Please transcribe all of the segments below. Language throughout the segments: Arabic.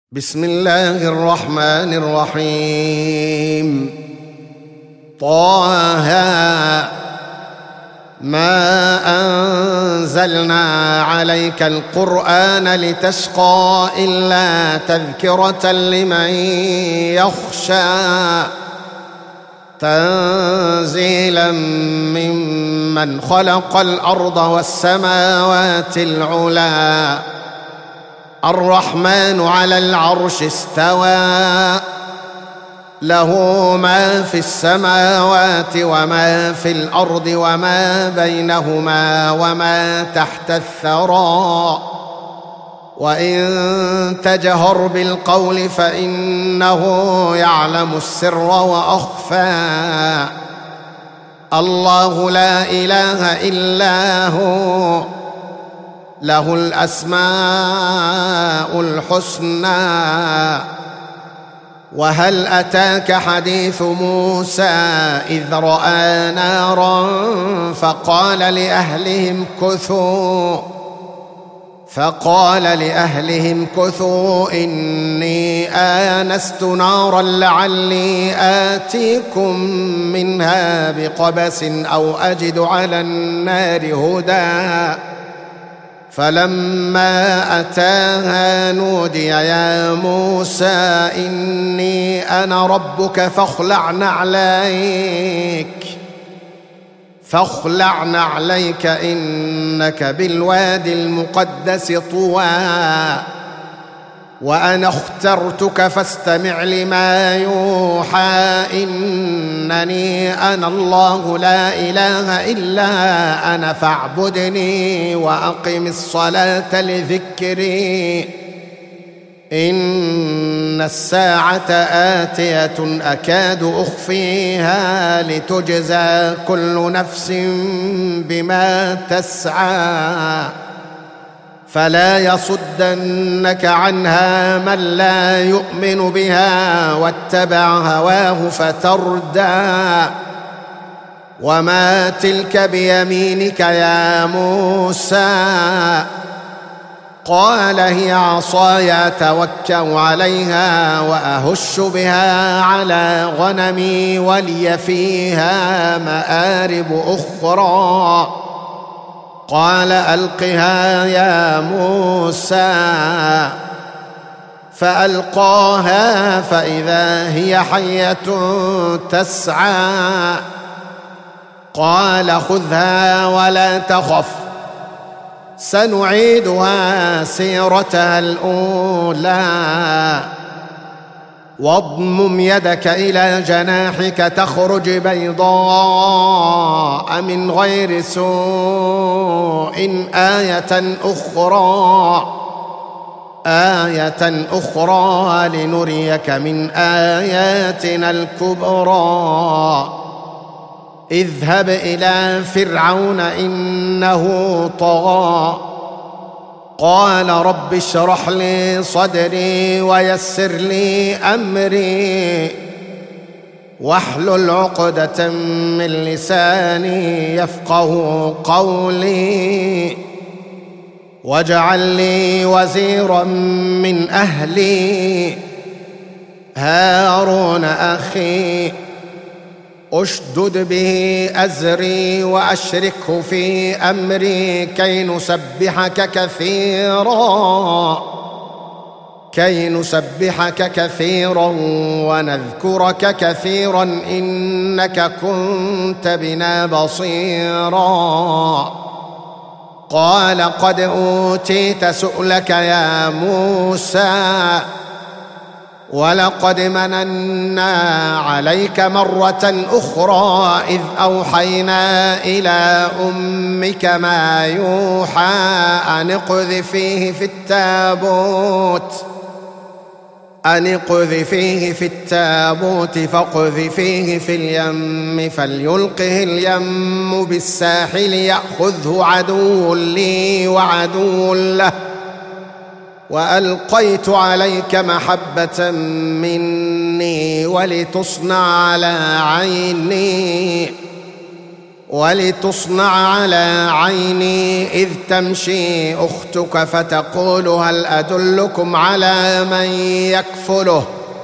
بسم الله الرحمن الرحيم. طه ما أنزلنا عليك القرآن لتشقى إلا تذكرة لمن يخشى تنزيلا ممن خلق الأرض والسماوات العلى الرحمن على العرش استوى له ما في السماوات وما في الأرض وما بينهما وما تحت الثرى وإن تجهر بالقول فإنه يعلم السر وأخفى الله لا إله إلا هو له الأسماء الحسنى. وهل أتاك حديث موسى إذ رأى نارا فقال لأهلهم كثوا إني آنست نارا لعلي آتيكم منها بقبس أو أجد على النار هدى فلما أتاها نودي يا موسى إني أنا ربك فاخلع نعليك إنك بالوادي المقدس طوى وأنا اخترتك فاستمع لما يوحى إنني أنا الله لا إله إلا أنا فاعبدني وأقم الصلاة لذكري إن الساعة آتية أكاد أخفيها لتجزى كل نفس بما تسعى فلا يصدنك عنها من لا يؤمن بها واتبع هواه فتردى وما تلك بيمينك يا موسى قال هي عصاي أتوكأ عليها وأهش بها على غنمي ولي فيها مآرب أخرى قال ألقها يا موسى فألقاها فإذا هي حية تسعى قال خذها ولا تخف سنعيدها سيرتها الأولى واضمم يدك إلى جناحك تخرج بيضاء من غير سوء آية أخرى لنريك من آياتنا الكبرى اذهب إلى فرعون إنه طغى قال رب اشرح لي صدري ويسر لي أمري واحلل عقدة من لساني يفقه قولي واجعل لي وزيرا من أهلي هارون أخي أشدد به أزري وأشركه في أمري كي نسبحك كثيرا ونذكرك كثيرا إنك كنت بنا بصيرا قال قد أوتيت سؤلك يا موسى ولقد مننا عليك مرة أخرى إذ أوحينا إلى أمك ما يوحى أن اقذفيه في التابوت فاقذفيه في اليم فليلقه اليم بالساحل يأخذه عدو لي وعدو له وألقيت عليك محبة مني ولتصنع على عيني ولتصنع على عيني إذ تمشي أختك فتقول هل أدلكم على من يكفله،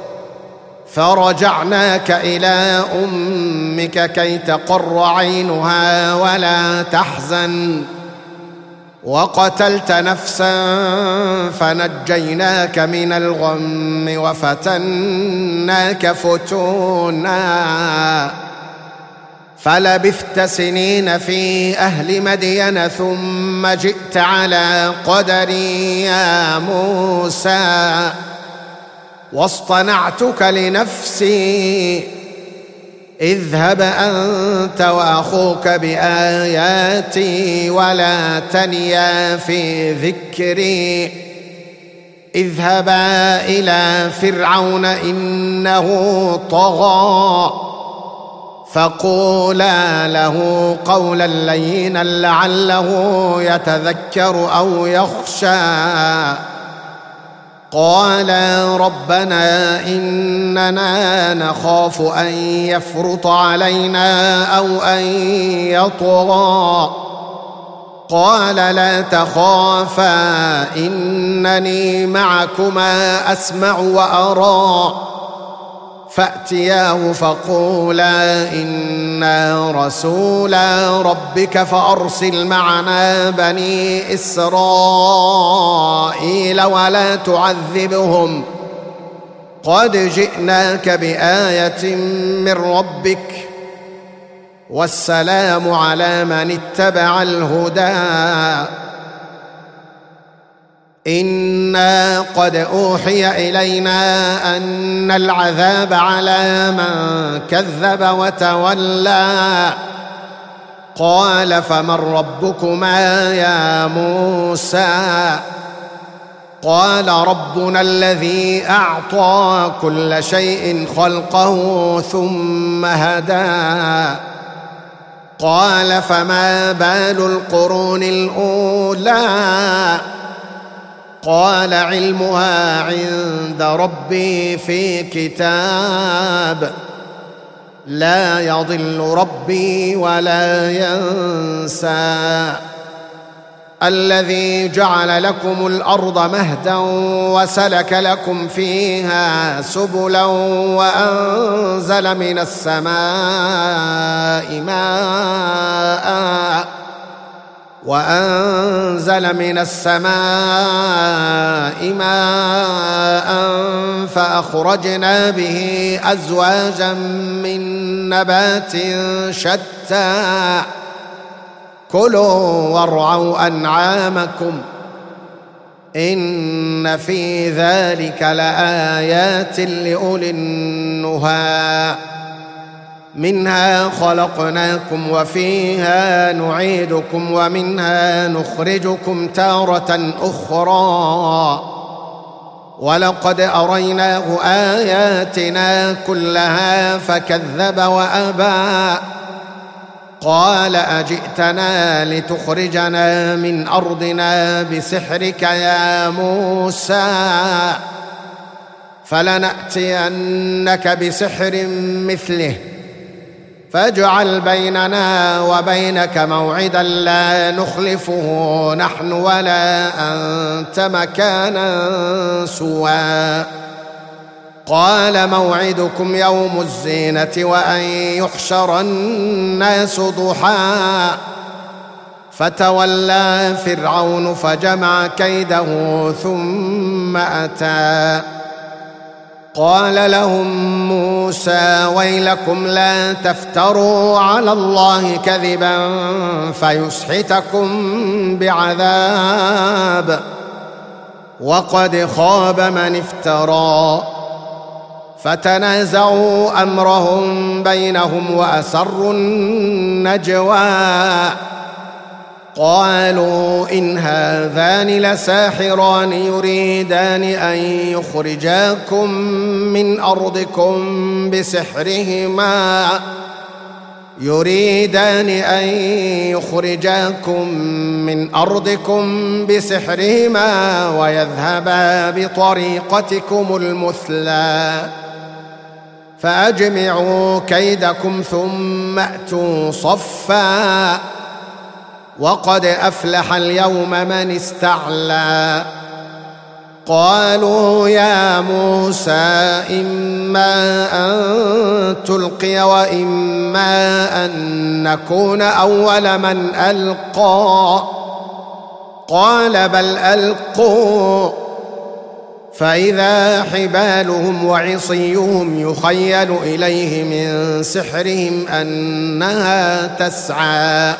فرجعناك إلى أمك كي تقر عينها ولا تحزن، وقتلت نفسا فنجيناك من الغم وفتناك فتونا، فلبثت سنين في أهل مدين ثم جئت على قدري يا موسى، واصطنعتك لنفسي، اذهب أنت وأخوك بآياتي ولا تنيا في ذكري، اذهبا إلى فرعون إنه طغى، فقولا له قولا لينا لعله يتذكر أو يخشى. قال ربنا إننا نخاف أن يفرط علينا أو أن يطغى، قال لا تخافا إنني معكما أسمع وأرى، فأتياه فقولا إنا رسولا ربك فأرسل معنا بني إسرائيل ولا تعذبهم، قد جئناك بآية من ربك، والسلام على من اتبع الهدى. إنا قد أوحي إلينا أن العذاب على من كذب وتولى. قال فمن ربكما يا موسى؟ قال ربنا الذي أعطى كل شيء خلقه ثم هدى. قال فما بال القرون الأولى؟ قال علمها عند ربي في كتاب، لا يضل ربي ولا ينسى. الذي جعل لكم الأرض مهدا وسلك لكم فيها سبلا وأنزل من السماء ماء فأخرجنا به أزواجا من نبات شتى، كلوا وارعوا أنعامكم إن في ذلك لآيات لأولي النهى. منها خلقناكم وفيها نعيدكم ومنها نخرجكم تارة أخرى، ولقد أريناه آياتنا كلها فكذب وأبى. قال أجئتنا لتخرجنا من أرضنا بسحرك يا موسى؟ فلنأتينك بسحر مثله فاجعل بيننا وبينك موعدا لا نخلفه نحن ولا أنت مكانا سوى. قال موعدكم يوم الزينة وأن يحشر الناس ضحى، فتولى فرعون فجمع كيده ثم أتى. قال لهم موسى ويلكم لا تفتروا على الله كذبا فيسحتكم بعذاب، وقد خاب من افترى. فتنازعوا أمرهم بينهم وأسروا النجوى. قالوا إن هذان لساحران يريدان أن يخرجاكم من أرضكم بسحرهما ويذهبا بطريقتكم المثلى. فأجمعوا كيدكم ثم أتوا صفا وقد أفلح اليوم من استعلى. قالوا يا موسى إما أن تلقي وإما أن نكون أول من ألقى. قال بل ألقوا، فإذا حبالهم وعصيهم يخيل إليه من سحرهم أنها تسعى.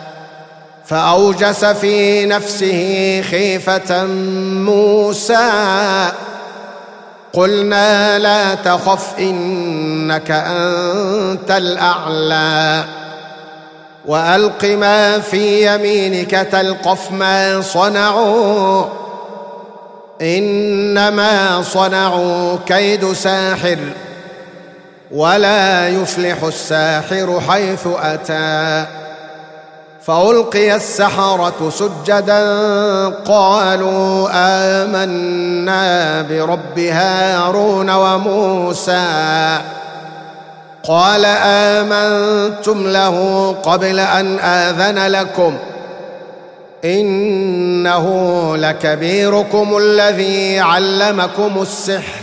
فأوجس في نفسه خيفة موسى. قلنا لا تخف إنك أنت الأعلى، وألق ما في يمينك تلقف ما صنعوا، إنما صنعوا كيد ساحر، ولا يفلح الساحر حيث أتى. فألقي السحرة سجدا قالوا آمنا برب هارون وموسى. قال آمنتم له قبل أن آذن لكم، إنه لكبيركم الذي علمكم السحر،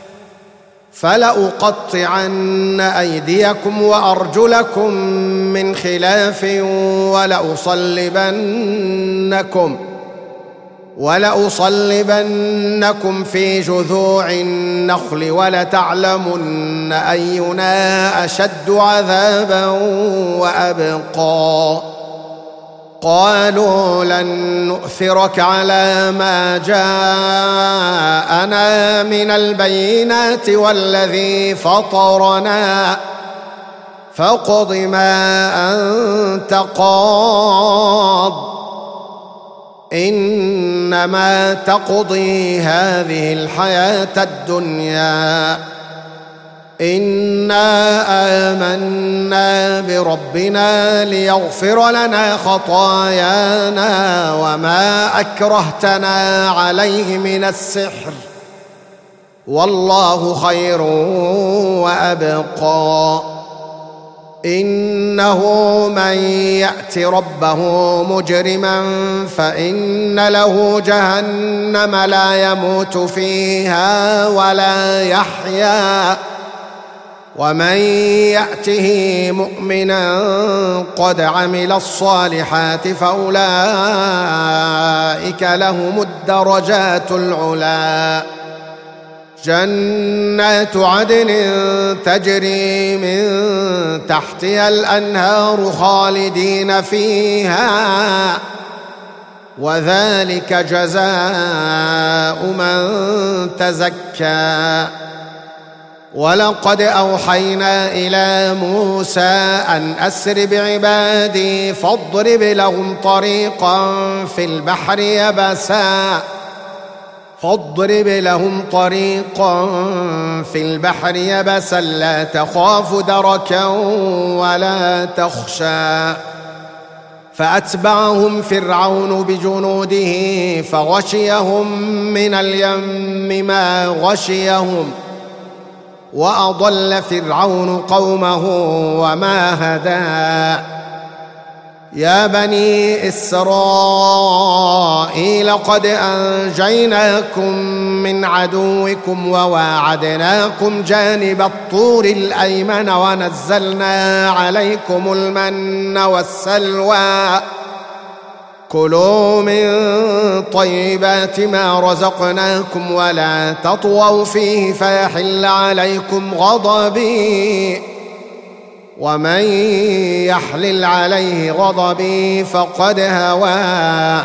فلأقطعن أيديكم وأرجلكم من خلاف ولأصلبنكم في جذوع النخل ولتعلمن أينا أشد عذابا وأبقى. قالوا لن نؤثرك على ما جاءنا من البينات والذي فطرنا، فاقض ما أنت قاض، إنما تقضي هذه الحياة الدنيا. إنا آمنا بربنا ليغفر لنا خطايانا وما أكرهتنا عليه من السحر، والله خير وأبقى. إنه من يأت ربه مجرما فإن له جهنم لا يموت فيها ولا يحيا، ومن يأته مؤمنا قد عمل الصالحات فأولئك لهم الدرجات العلى. جنات عدن تجري من تحتها الأنهار خالدين فيها، وذلك جزاء من تزكى. ولقد أوحينا إلى موسى أن أسر بعبادي فاضرب لهم طريقا في البحر يبسا لا تخاف دركا ولا تخشى. فأتبعهم فرعون بجنوده فغشيهم من اليم ما غشيهم، وأضل فرعون قومه وما هدى. يا بني إسرائيل قد أنجيناكم من عدوكم وواعدناكم جانب الطور الأيمن ونزلنا عليكم المن والسلوى. كلوا من طيبات ما رزقناكم ولا تطغوا فيه فيحل عليكم غضبي، ومن يحلل عليه غضبي فقد هوى.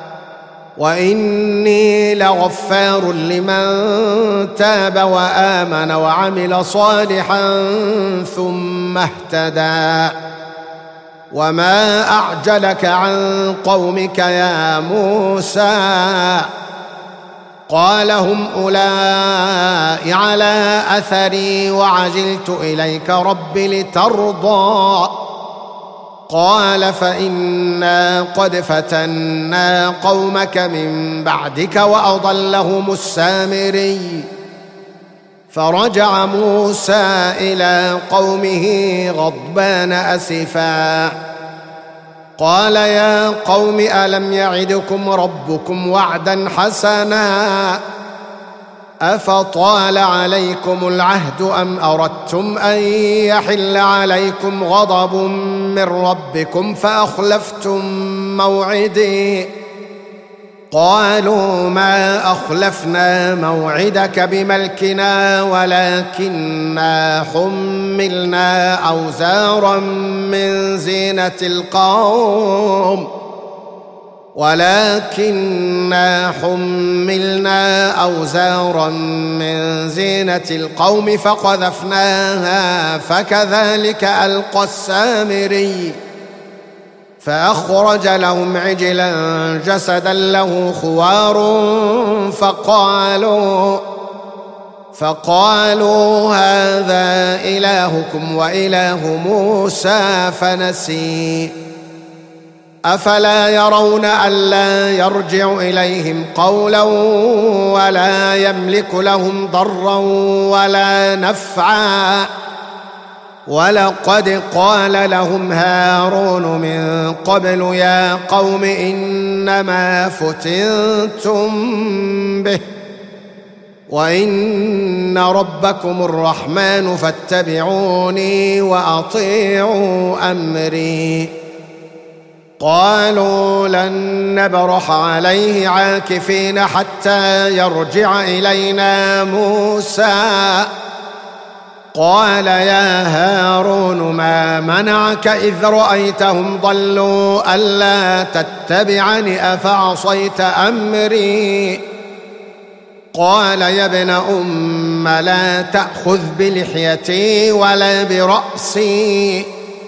وإني لغفار لمن تاب وآمن وعمل صالحا ثم اهتدى. وما أعجلك عن قومك يا موسى؟ قال هم أولئك على أثري وعجلت إليك رب لترضى. قال فإنا قد فتنا قومك من بعدك وأضلهم السامري. فرجع موسى إلى قومه غضبان أسفا قال يا قوم ألم يعدكم ربكم وعدا حسنا أفطال عليكم العهد أم أردتم أن يحل عليكم غضب من ربكم فأخلفتم موعدي قالوا ما أخلفنا موعدك بملكنا ولكننا حملنا أوزارا من زينة القوم فقذفناها فكذلك ألقى السامري فأخرج لهم عجلا جسدا له خوار فقالوا هذا إلهكم وإله موسى فنسي أفلا يرون ألا يرجع إليهم قولا ولا يملك لهم ضرا ولا نفعا ولقد قال لهم هارون من قبل يا قوم إنما فتنتم به وإن ربكم الرحمن فاتبعوني وأطيعوا أمري قالوا لن نبرح عليه عاكفين حتى يرجع إلينا موسى قال يا هارون ما منعك إذ رأيتهم ضلوا ألا تتبعني أفعصيت أمري قال يا ابن أم لا تأخذ بلحيتي ولا برأسي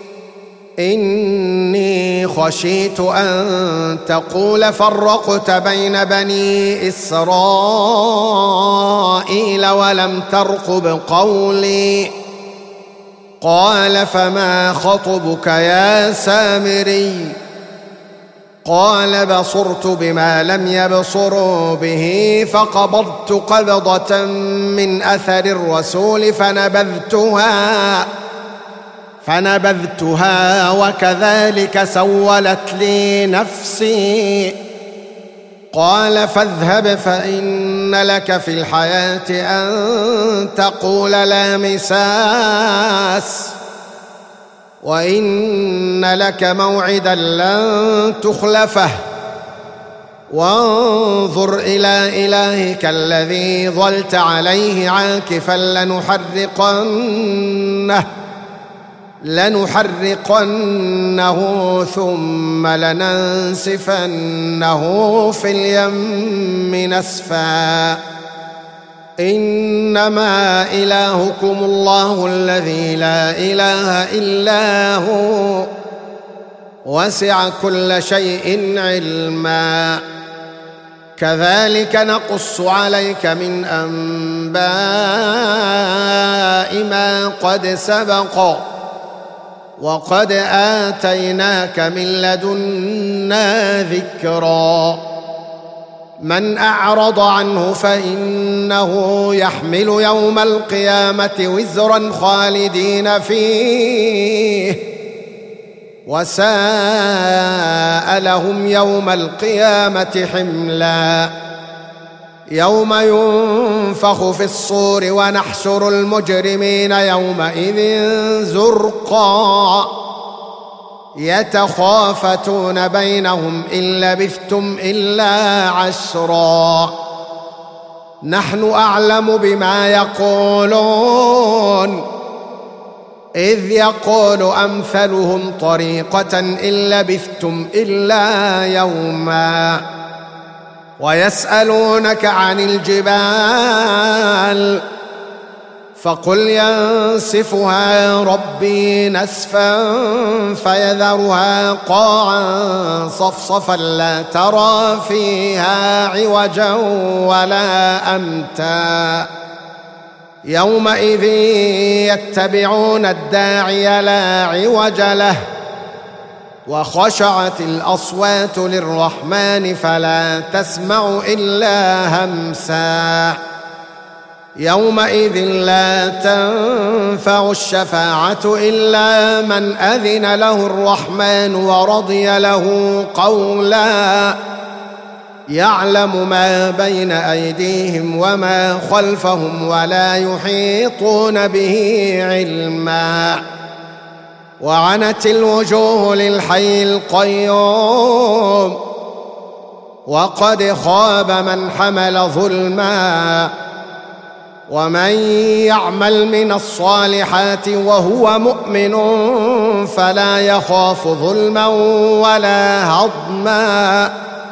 إني خشيت أن تقول فرقت بين بني إسرائيل ولم ترقب قولي قال فما خطبك يا سامري قال بصرت بما لم يبصروا به فقبضت قبضة من أثر الرسول فنبذتها وكذلك سولت لي نفسي قال فاذهب فإن لك في الحياة أن تقول لا مساس وإن لك موعدا لن تخلفه وانظر إلى إلهك الذي ظلت عليه عاكفا لنحرقنه ثم لننسفنه في اليم نسفا إنما إلهكم الله الذي لا إله إلا هو وسع كل شيء علما كذلك نقص عليك من أنباء ما قد سبق وقد آتيناك من لدنا ذكرا من أعرض عنه فإنه يحمل يوم القيامة وزرا خالدين فيه وساء لهم يوم القيامة حملا يوم ينفخ في الصور ونحشر المجرمين يومئذ زرقا يتخافتون بينهم إن لبثتم إلا عشرا نحن أعلم بما يقولون إذ يقول أمثلهم طريقة إن لبثتم إلا يوما ويسألونك عن الجبال فقل ينسفها ربي نسفا فيذرها قاعا صفصفا لا ترى فيها عوجا ولا أمتا يومئذ يتبعون الداعي لا عوج له وخشعت الأصوات للرحمن فلا تسمع إلا همسا يومئذ لا تنفع الشفاعة إلا من أذن له الرحمن ورضي له قولا يعلم ما بين أيديهم وما خلفهم ولا يحيطون به علما وعنت الوجوه للحي القيوم وقد خاب من حمل ظلما ومن يعمل من الصالحات وهو مؤمن فلا يخاف ظلما ولا هضما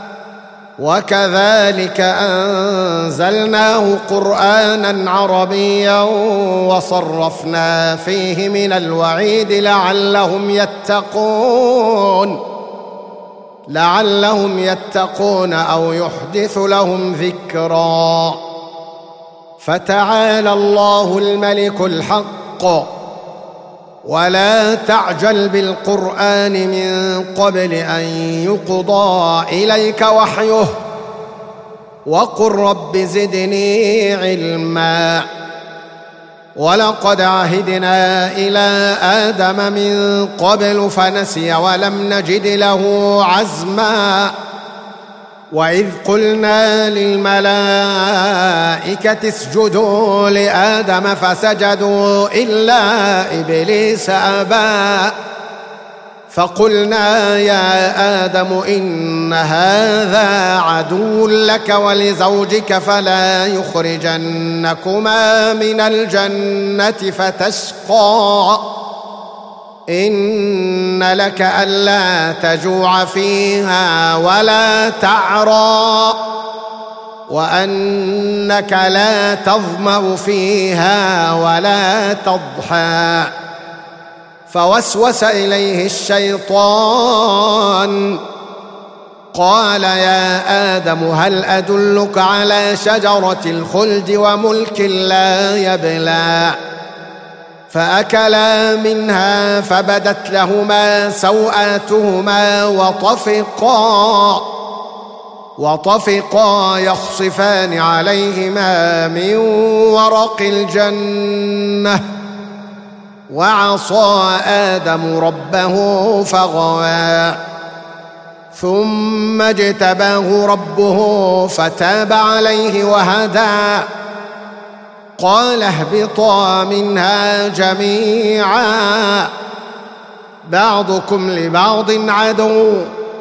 وكذلك أنزلناه قرآنا عربيا وصرفنا فيه من الوعيد لعلهم يتقون أو يحدث لهم ذكرا فتعالى الله الملك الحق ولا تعجل بالقرآن من قبل أن يقضى إليك وحيه وقل رب زدني علما ولقد عهدنا إلى آدم من قبل فنسي ولم نجد له عزما وإذ قلنا للملائكة اسجدوا لآدم فسجدوا إلا إبليس أبى فقلنا يا آدم إن هذا عدو لك ولزوجك فلا يخرجنكما من الجنة فتشقى إن لك ألا تجوع فيها ولا تعرى وأنك لا تظمأ فيها ولا تضحى فوسوس إليه الشيطان قال يا آدم هل أدلك على شجرة الخلد وملك لا يبلى فأكلا منها فبدت لهما سوآتهما وطفقا يخصفان عليهما من ورق الجنة وعصى آدم ربه فغوى ثم اجتباه ربه فتاب عليه وهدى قال اهبطا منها جميعا بعضكم لبعض عدو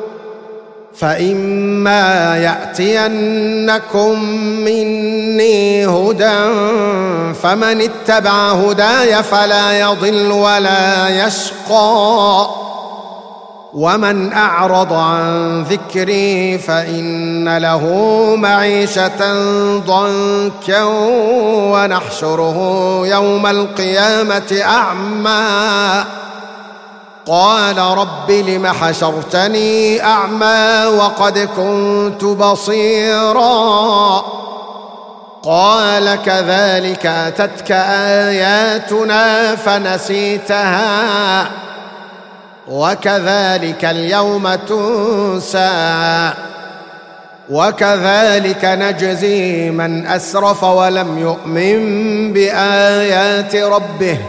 فإما يأتينكم مني هدى فمن اتبع هداي فلا يضل ولا يشقى ومن أعرض عن ذكري فإن له معيشة ضنكا ونحشره يوم القيامة أعمى قال رب لم حشرتني أعمى وقد كنت بصيرا قال كذلك أتتك آياتنا فنسيتها وكذلك اليوم تنسى وكذلك نجزي من أسرف ولم يؤمن بآيات ربه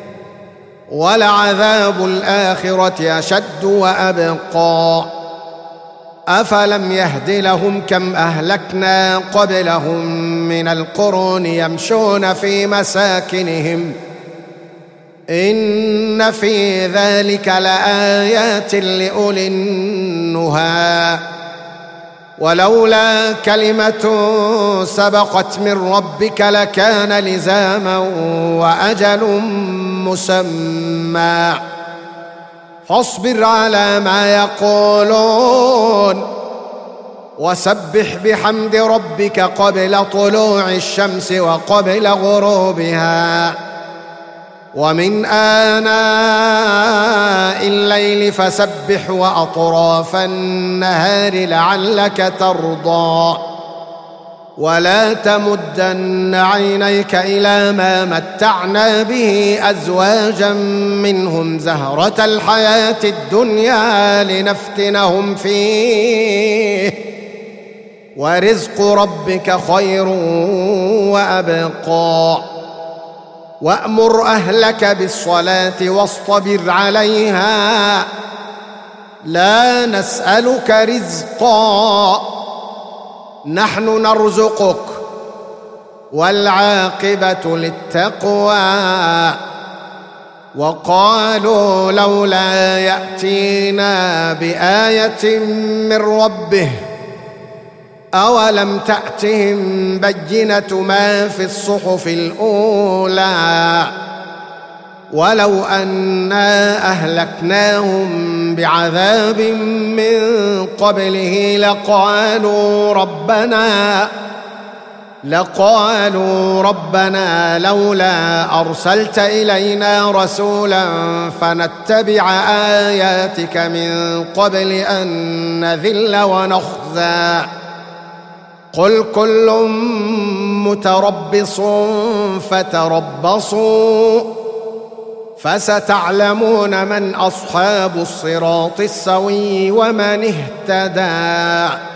ولعذاب الآخرة أشد وأبقى أفلم يهد لهم كم أهلكنا قبلهم من القرون يمشون في مساكنهم إن في ذلك لآيات لأولي النهى ولولا كلمة سبقت من ربك لكان لزاما وأجل مسمى فاصبر على ما يقولون وسبح بحمد ربك قبل طلوع الشمس وقبل غروبها ومن آناء الليل فسبح وأطراف النهار لعلك ترضى ولا تمدن عينيك إلى ما متعنا به أزواجا منهم زهرة الحياة الدنيا لنفتنهم فيه ورزق ربك خير وأبقى وأمر أهلك بالصلاة واصطبر عليها لا نسألك رزقا نحن نرزقك والعاقبة للتقوى وقالوا لولا يأتينا بآية من ربه أولم تأتهم بينة ما في الصحف الأولى ولو أنا أهلكناهم بعذاب من قبله لقالوا ربنا لولا أرسلت إلينا رسولا فنتبع آياتك من قبل أن نذل ونخزى قل كل متربص فتربصوا فستعلمون من أصحاب الصراط السوي ومن اهتدى.